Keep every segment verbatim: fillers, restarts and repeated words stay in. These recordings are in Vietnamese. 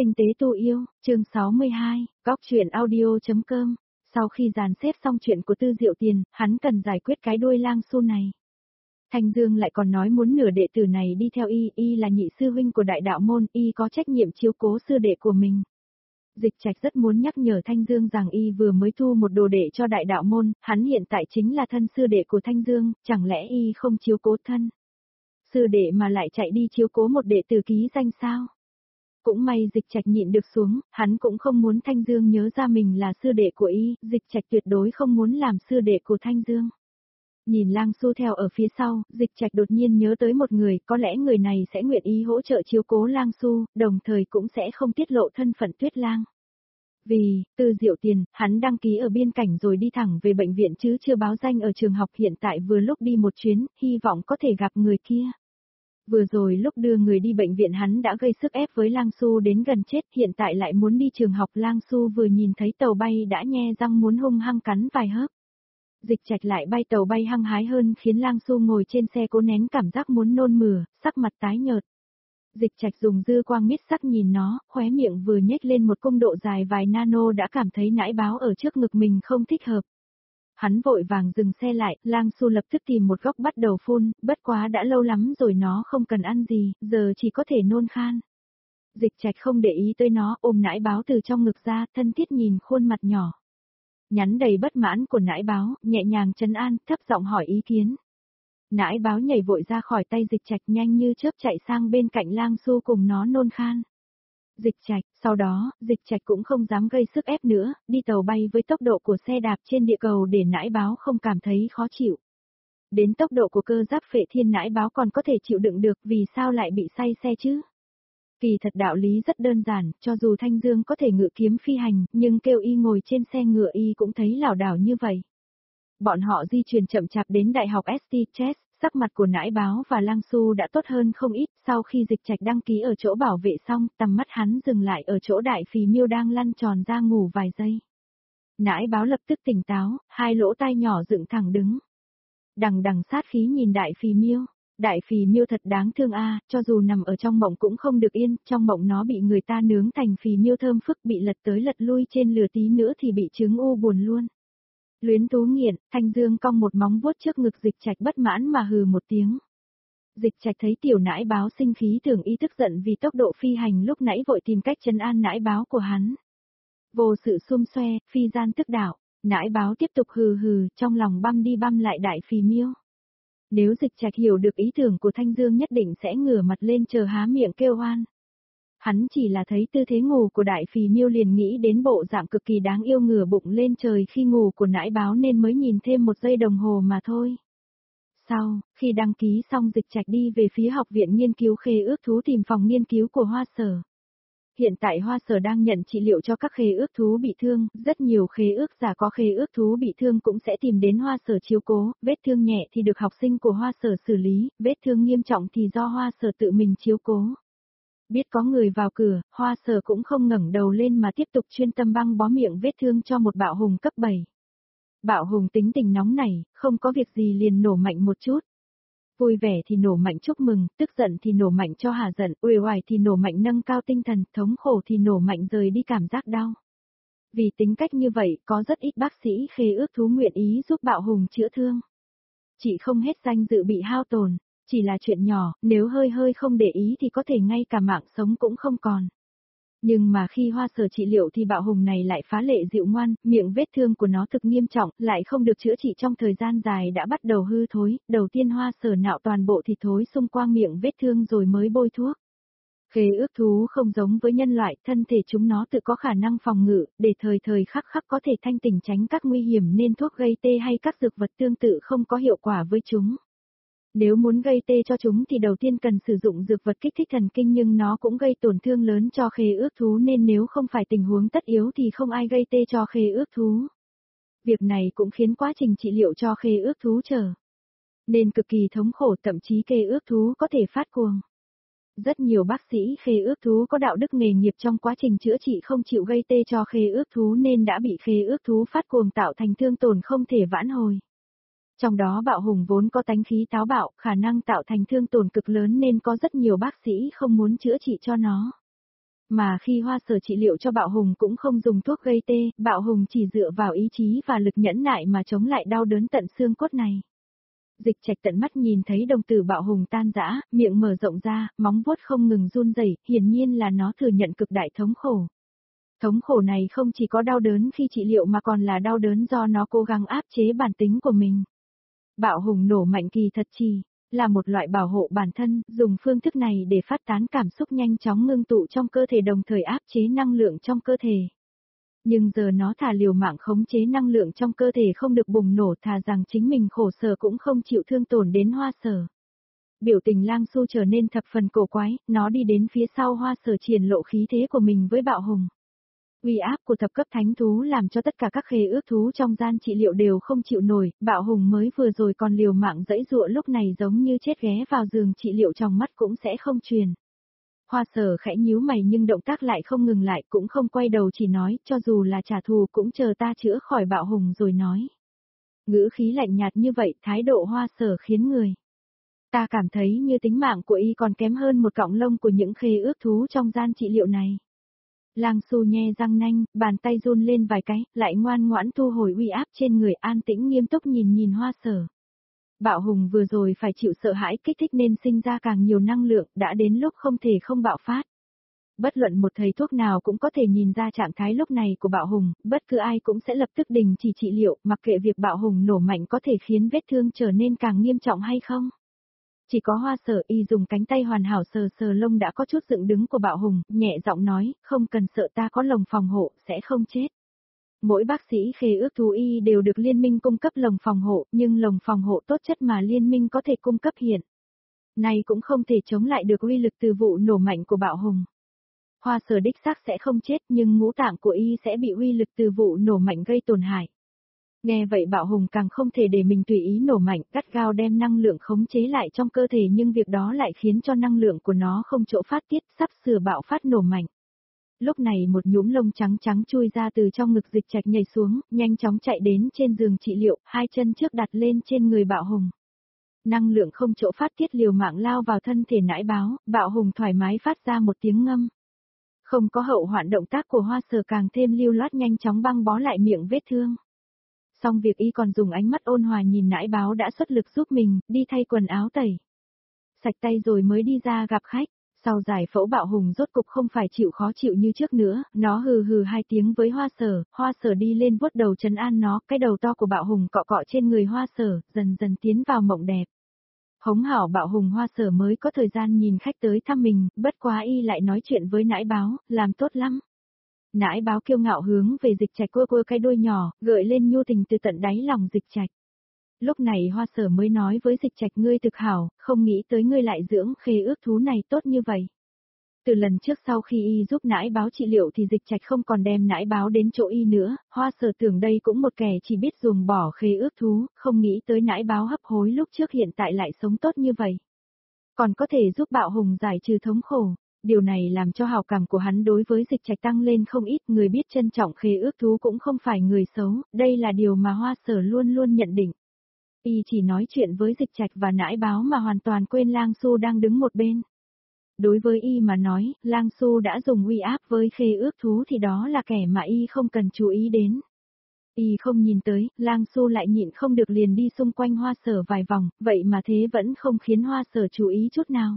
Tinh tế tu yêu, chương sáu mươi hai, góc truyện audio.com. Sau khi dàn xếp xong chuyện của Tư Diệu Tiền, hắn cần giải quyết cái đuôi lang su này. Thanh Dương lại còn nói muốn nửa đệ tử này đi theo y, y là nhị sư huynh của đại đạo môn, y có trách nhiệm chiếu cố sư đệ của mình. Dịch Trạch rất muốn nhắc nhở Thanh Dương rằng y vừa mới thu một đồ đệ cho đại đạo môn, hắn hiện tại chính là thân sư đệ của Thanh Dương, chẳng lẽ y không chiếu cố thân sư đệ mà lại chạy đi chiếu cố một đệ tử ký danh sao? Cũng may Dịch Trạch nhịn được xuống, hắn cũng không muốn Thanh Dương nhớ ra mình là sư đệ của y, Dịch Trạch tuyệt đối không muốn làm sư đệ của Thanh Dương. Nhìn Lang Su theo ở phía sau, Dịch Trạch đột nhiên nhớ tới một người, có lẽ người này sẽ nguyện ý hỗ trợ chiếu cố Lang Su, đồng thời cũng sẽ không tiết lộ thân phận Tuyết Lang. Vì, Tư Diệu Tiền, hắn đăng ký ở biên cảnh rồi đi thẳng về bệnh viện chứ chưa báo danh ở trường học, hiện tại vừa lúc đi một chuyến, hy vọng có thể gặp người kia. Vừa rồi lúc đưa người đi bệnh viện hắn đã gây sức ép với Lang Su đến gần chết, hiện tại lại muốn đi trường học. Lang Su vừa nhìn thấy tàu bay đã nhe răng muốn hung hăng cắn vài hớp. Dịch Trạch lại bay tàu bay hăng hái hơn khiến Lang Su ngồi trên xe cố nén cảm giác muốn nôn mửa, sắc mặt tái nhợt. Dịch Trạch dùng dư quang mít sắc nhìn nó, khóe miệng vừa nhếch lên một cung độ dài vài nano đã cảm thấy nãi báo ở trước ngực mình không thích hợp. Hắn vội vàng dừng xe lại, Lang Su lập tức tìm một góc bắt đầu phun, bất quá đã lâu lắm rồi nó không cần ăn gì, giờ chỉ có thể nôn khan. Dịch Trạch không để ý tới nó, ôm nãi báo từ trong ngực ra, thân thiết nhìn khuôn mặt nhỏ nhắn đầy bất mãn của nãi báo, nhẹ nhàng trấn an, thấp giọng hỏi ý kiến. Nãi báo nhảy vội ra khỏi tay Dịch Trạch, nhanh như chớp chạy sang bên cạnh Lang Su cùng nó nôn khan. Dịch Trạch, sau đó, Dịch Trạch cũng không dám gây sức ép nữa, đi tàu bay với tốc độ của xe đạp trên địa cầu để nãi báo không cảm thấy khó chịu. Đến tốc độ của cơ giáp Phệ Thiên nãi báo còn có thể chịu đựng được, vì sao lại bị say xe chứ? Kỳ thật đạo lý rất đơn giản, cho dù Thanh Dương có thể ngự kiếm phi hành, nhưng kêu y ngồi trên xe ngựa y cũng thấy lảo đảo như vậy. Bọn họ di chuyển chậm chạp đến Đại học ét tê Chess, sắc mặt của nãi báo và Lang Su đã tốt hơn không ít, sau khi Dịch Trạch đăng ký ở chỗ bảo vệ xong, tầm mắt hắn dừng lại ở chỗ Đại Phì Miêu đang lăn tròn ra ngủ vài giây. Nãi báo lập tức tỉnh táo, hai lỗ tai nhỏ dựng thẳng đứng. Đằng đằng sát khí nhìn Đại Phì Miêu. Đại Phì Miêu thật đáng thương a, cho dù nằm ở trong mộng cũng không được yên, trong mộng nó bị người ta nướng thành phì miêu thơm phức, bị lật tới lật lui trên lửa, tí nữa thì bị trứng u buồn luôn. Luyến tú nghiện, Thanh Dương cong một móng vuốt trước ngực Dịch Trạch bất mãn mà hừ một tiếng. Dịch Trạch thấy tiểu nãi báo sinh khí tưởng y tức giận vì tốc độ phi hành lúc nãy, vội tìm cách trấn an nãi báo của hắn. Vô sự xum xoe, phi gian tức đạo, nãi báo tiếp tục hừ hừ, trong lòng băm đi băm lại Đại Phì Miêu. Nếu Dịch Trạch hiểu được ý tưởng của Thanh Dương nhất định sẽ ngửa mặt lên chờ há miệng kêu oan. Hắn chỉ là thấy tư thế ngủ của Đại Phì Miêu liền nghĩ đến bộ dạng cực kỳ đáng yêu ngửa bụng lên trời khi ngủ của nãi báo nên mới nhìn thêm một giây đồng hồ mà thôi. Sau, khi đăng ký xong Dịch Trạch đi về phía học viện nghiên cứu khế ước thú tìm phòng nghiên cứu của Hoa Sở. Hiện tại Hoa Sở đang nhận trị liệu cho các khế ước thú bị thương, rất nhiều khế ước giả có khế ước thú bị thương cũng sẽ tìm đến Hoa Sở chiếu cố, vết thương nhẹ thì được học sinh của Hoa Sở xử lý, vết thương nghiêm trọng thì do Hoa Sở tự mình chiếu cố. Biết có người vào cửa, Hoa Sở cũng không ngẩng đầu lên mà tiếp tục chuyên tâm băng bó miệng vết thương cho một bạo hùng cấp bảy. Bạo hùng tính tình nóng nảy, không có việc gì liền nổ mạnh một chút. Vui vẻ thì nổ mạnh chúc mừng, tức giận thì nổ mạnh cho hả giận, uể oải thì nổ mạnh nâng cao tinh thần, thống khổ thì nổ mạnh rời đi cảm giác đau. Vì tính cách như vậy, có rất ít bác sĩ khế ước thú nguyện ý giúp bạo hùng chữa thương. Chỉ không hết danh dự bị hao tổn, chỉ là chuyện nhỏ, nếu hơi hơi không để ý thì có thể ngay cả mạng sống cũng không còn. Nhưng mà khi Hoa Sở trị liệu thì bạo hùng này lại phá lệ dịu ngoan, miệng vết thương của nó thực nghiêm trọng, lại không được chữa trị trong thời gian dài đã bắt đầu hư thối, đầu tiên Hoa Sở nạo toàn bộ thịt thối xung quanh miệng vết thương rồi mới bôi thuốc. Khế ước thú không giống với nhân loại, thân thể chúng nó tự có khả năng phòng ngự, để thời thời khắc khắc có thể thanh tỉnh tránh các nguy hiểm nên thuốc gây tê hay các dược vật tương tự không có hiệu quả với chúng. Nếu muốn gây tê cho chúng thì đầu tiên cần sử dụng dược vật kích thích thần kinh, nhưng nó cũng gây tổn thương lớn cho khế ước thú nên nếu không phải tình huống tất yếu thì không ai gây tê cho khế ước thú. Việc này cũng khiến quá trình trị liệu cho khế ước thú trở nên cực kỳ thống khổ, thậm chí khế ước thú có thể phát cuồng. Rất nhiều bác sĩ khế ước thú có đạo đức nghề nghiệp trong quá trình chữa trị không chịu gây tê cho khế ước thú nên đã bị khế ước thú phát cuồng tạo thành thương tổn không thể vãn hồi. Trong đó bạo hùng vốn có tánh khí táo bạo, khả năng tạo thành thương tổn cực lớn nên có rất nhiều bác sĩ không muốn chữa trị cho nó. Mà khi Hoa Sở trị liệu cho Bạo Hùng cũng không dùng thuốc gây tê, Bạo Hùng chỉ dựa vào ý chí và lực nhẫn nại mà chống lại đau đớn tận xương cốt này. Dịch Trạch tận mắt nhìn thấy đồng tử Bạo Hùng tan rã, miệng mở rộng ra, móng vuốt không ngừng run rẩy, hiển nhiên là nó thừa nhận cực đại thống khổ. Thống khổ này không chỉ có đau đớn khi trị liệu mà còn là đau đớn do nó cố gắng áp chế bản tính của mình. Bạo Hùng nổ mạnh kỳ thật chỉ là một loại bảo hộ bản thân, dùng phương thức này để phát tán cảm xúc nhanh chóng ngưng tụ trong cơ thể đồng thời áp chế năng lượng trong cơ thể. Nhưng giờ nó thà liều mạng khống chế năng lượng trong cơ thể không được bùng nổ, thà rằng chính mình khổ sở cũng không chịu thương tổn đến Hoa Sở. Biểu tình Lang Xu trở nên thập phần cổ quái, nó đi đến phía sau Hoa Sở triển lộ khí thế của mình với Bạo Hùng. Uy áp của thập cấp thánh thú làm cho tất cả các khế ước thú trong gian trị liệu đều không chịu nổi, Bạo Hùng mới vừa rồi còn liều mạng giãy giụa lúc này giống như chết ghé vào giường trị liệu trong mắt cũng sẽ không truyền. Hoa Sở khẽ nhíu mày nhưng động tác lại không ngừng lại, cũng không quay đầu, chỉ nói, cho dù là trả thù cũng chờ ta chữa khỏi Bạo Hùng rồi nói. Ngữ khí lạnh nhạt như vậy, thái độ Hoa Sở khiến người ta cảm thấy như tính mạng của y còn kém hơn một cọng lông của những khế ước thú trong gian trị liệu này. Lang Xu nhe răng nanh, bàn tay run lên vài cái, lại ngoan ngoãn thu hồi uy áp trên người, an tĩnh nghiêm túc nhìn nhìn Hoa Sở. Bạo Hùng vừa rồi phải chịu sợ hãi kích thích nên sinh ra càng nhiều năng lượng, đã đến lúc không thể không bạo phát. Bất luận một thầy thuốc nào cũng có thể nhìn ra trạng thái lúc này của Bạo Hùng, bất cứ ai cũng sẽ lập tức đình chỉ trị liệu, mặc kệ việc Bạo Hùng nổ mạnh có thể khiến vết thương trở nên càng nghiêm trọng hay không. Chỉ có Hoa Sở y dùng cánh tay hoàn hảo sờ sờ lông đã có chút dựng đứng của Bạo Hùng, nhẹ giọng nói, không cần sợ, ta có lồng phòng hộ, sẽ không chết. Mỗi bác sĩ khế ước thú y đều được liên minh cung cấp lồng phòng hộ, nhưng lồng phòng hộ tốt chất mà liên minh có thể cung cấp hiện này cũng không thể chống lại được uy lực từ vụ nổ mạnh của Bạo Hùng. Hoa Sở đích xác sẽ không chết, nhưng ngũ tạng của y sẽ bị uy lực từ vụ nổ mạnh gây tổn hại. Nghe vậy Bạo Hùng càng không thể để mình tùy ý nổ mạnh, gắt gao đem năng lượng khống chế lại trong cơ thể, nhưng việc đó lại khiến cho năng lượng của nó không chỗ phát tiết, sắp sửa bạo phát nổ mạnh. Lúc này một nhúm lông trắng trắng chui ra từ trong ngực Dịch Trạch nhảy xuống, nhanh chóng chạy đến trên giường trị liệu, hai chân trước đặt lên trên người Bạo Hùng. Năng lượng không chỗ phát tiết liều mạng lao vào thân thể nãi báo, Bạo Hùng thoải mái phát ra một tiếng ngâm. Không có hậu hoạn, động tác của Hoa Sở càng thêm lưu loát, nhanh chóng băng bó lại miệng vết thương. Xong việc y còn dùng ánh mắt ôn hòa nhìn nãi báo đã xuất lực giúp mình, đi thay quần áo tẩy sạch tay rồi mới đi ra gặp khách. Sau giải phẫu Bạo Hùng rốt cục không phải chịu khó chịu như trước nữa, nó hừ hừ hai tiếng với Hoa Sở, Hoa Sở đi lên vuốt đầu trấn an nó, cái đầu to của Bạo Hùng cọ cọ trên người Hoa Sở, dần dần tiến vào mộng đẹp. Hống hảo Bạo Hùng, Hoa Sở mới có thời gian nhìn khách tới thăm mình, bất quá y lại nói chuyện với nãi báo, làm tốt lắm. Nãi báo kiêu ngạo hướng về Dịch Trạch cua cua cái đuôi nhỏ, gợi lên nhu tình từ tận đáy lòng Dịch Trạch. Lúc này Hoa Sở mới nói với Dịch Trạch, ngươi thực hảo, không nghĩ tới ngươi lại dưỡng khế ước thú này tốt như vậy. Từ lần trước sau khi y giúp nãi báo trị liệu thì Dịch Trạch không còn đem nãi báo đến chỗ y nữa, Hoa Sở tưởng đây cũng một kẻ chỉ biết dùng bỏ khế ước thú, không nghĩ tới nãi báo hấp hối lúc trước hiện tại lại sống tốt như vậy. Còn có thể giúp Bạo Hùng giải trừ thống khổ. Điều này làm cho hào cảm của hắn đối với Dịch Trạch tăng lên không ít, người biết trân trọng khế ước thú cũng không phải người xấu, đây là điều mà Hoa Sở luôn luôn nhận định. Y chỉ nói chuyện với Dịch Trạch và nãi báo mà hoàn toàn quên Lang Xu đang đứng một bên. Đối với y mà nói, Lang Xu đã dùng uy áp với khế ước thú thì đó là kẻ mà y không cần chú ý đến. Y không nhìn tới, Lang Xu lại nhịn không được liền đi xung quanh Hoa Sở vài vòng, vậy mà thế vẫn không khiến Hoa Sở chú ý chút nào.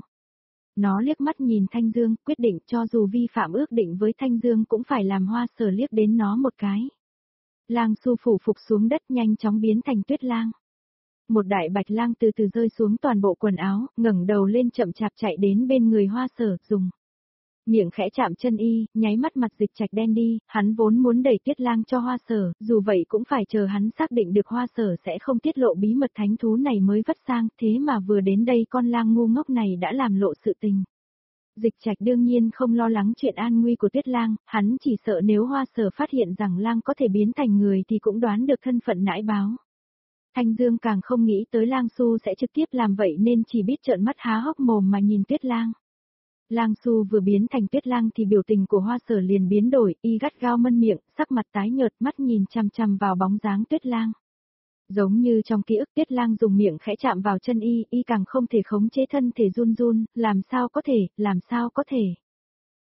Nó liếc mắt nhìn Thanh Dương, quyết định cho dù vi phạm ước định với Thanh Dương cũng phải làm Hoa Sở liếc đến nó một cái. Lang Xu phủ phục xuống đất, nhanh chóng biến thành Tuyết Lang. Một đại bạch lang từ từ rơi xuống toàn bộ quần áo, ngẩng đầu lên chậm chạp chạy đến bên người Hoa Sở, dùng miệng khẽ chạm chân y, nháy mắt mặt Dịch Trạch đen đi, hắn vốn muốn đẩy Tuyết Lang cho Hoa Sở, dù vậy cũng phải chờ hắn xác định được Hoa Sở sẽ không tiết lộ bí mật thánh thú này mới vất sang, thế mà vừa đến đây con lang ngu ngốc này đã làm lộ sự tình. Dịch Trạch đương nhiên không lo lắng chuyện an nguy của Tuyết Lang, hắn chỉ sợ nếu Hoa Sở phát hiện rằng lang có thể biến thành người thì cũng đoán được thân phận nãi báo. Thanh Dương càng không nghĩ tới Lang Xu sẽ trực tiếp làm vậy nên chỉ biết trợn mắt há hốc mồm mà nhìn Tuyết Lang. Lang Xu vừa biến thành Tuyết Lang thì biểu tình của Hoa Sở liền biến đổi, y gắt gao mân miệng, sắc mặt tái nhợt, mắt nhìn chằm chằm vào bóng dáng Tuyết Lang. Giống như trong ký ức, Tuyết Lang dùng miệng khẽ chạm vào chân y, y càng không thể khống chế thân thể run run, làm sao có thể, làm sao có thể.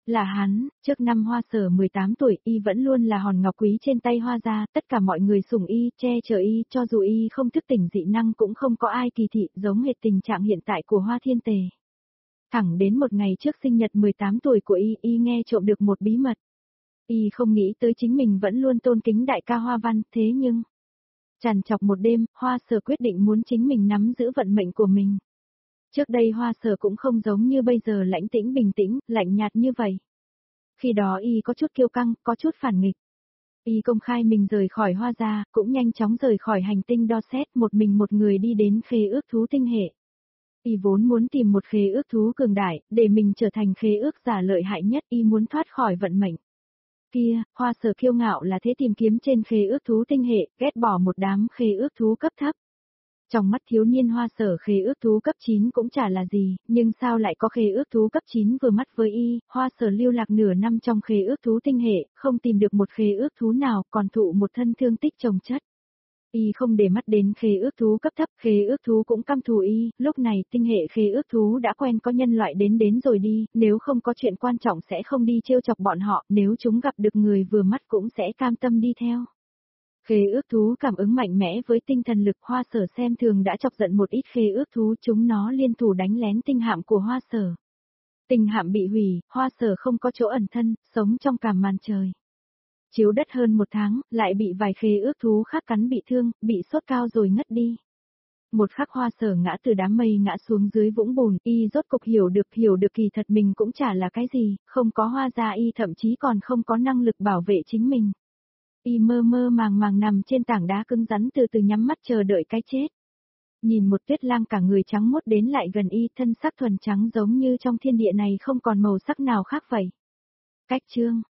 Là hắn, trước năm Hoa Sở mười tám tuổi, y vẫn luôn là hòn ngọc quý trên tay Hoa gia, tất cả mọi người sủng y, che chở y, cho dù y không thức tỉnh dị năng cũng không có ai kỳ thị, giống hệt tình trạng hiện tại của Hoa Thiên Tề. Thẳng đến một ngày trước sinh nhật mười tám tuổi của y, y nghe trộm được một bí mật. Y không nghĩ tới chính mình vẫn luôn tôn kính đại ca Hoa Văn, thế nhưng... Trằn trọc một đêm, Hoa Sở quyết định muốn chính mình nắm giữ vận mệnh của mình. Trước đây Hoa Sở cũng không giống như bây giờ lãnh tĩnh bình tĩnh, lạnh nhạt như vậy. Khi đó y có chút kiêu căng, có chút phản nghịch. Y công khai mình rời khỏi Hoa gia, cũng nhanh chóng rời khỏi hành tinh đo xét, một mình một người đi đến khế ước thú tinh hệ. Y vốn muốn tìm một khế ước thú cường đại, để mình trở thành khế ước giả lợi hại nhất, y muốn thoát khỏi vận mệnh. Kia, Hoa Sở kiêu ngạo là thế tìm kiếm trên khế ước thú tinh hệ, ghét bỏ một đám khế ước thú cấp thấp. Trong mắt thiếu niên Hoa Sở khế ước thú cấp chín cũng chả là gì, nhưng sao lại có khế ước thú cấp chín vừa mắt với y, Hoa Sở lưu lạc nửa năm trong khế ước thú tinh hệ, không tìm được một khế ước thú nào, còn thụ một thân thương tích chồng chất. Y không để mắt đến khế ước thú cấp thấp, khế ước thú cũng căm thù y, lúc này tinh hệ khế ước thú đã quen có nhân loại đến đến rồi đi, nếu không có chuyện quan trọng sẽ không đi trêu chọc bọn họ, nếu chúng gặp được người vừa mắt cũng sẽ cam tâm đi theo. Khế ước thú cảm ứng mạnh mẽ với tinh thần lực Hoa Sở xem thường đã chọc giận một ít khế ước thú, chúng nó liên thủ đánh lén tinh hạm của Hoa Sở. Tinh hạm bị hủy, Hoa Sở không có chỗ ẩn thân, sống trong cảm màn trời. Chiếu đất hơn một tháng, lại bị vài khế ước thú khác cắn bị thương, bị sốt cao rồi ngất đi. Một khắc Hoa Sở ngã từ đám mây ngã xuống dưới vũng bùn, y rốt cục hiểu được hiểu được kỳ thật mình cũng chả là cái gì, không có Hoa gia y thậm chí còn không có năng lực bảo vệ chính mình. Y mơ mơ màng màng nằm trên tảng đá cứng rắn từ từ nhắm mắt chờ đợi cái chết. Nhìn một Tuyết Lang cả người trắng muốt đến lại gần y, thân sắc thuần trắng giống như trong thiên địa này không còn màu sắc nào khác vậy. Cách chương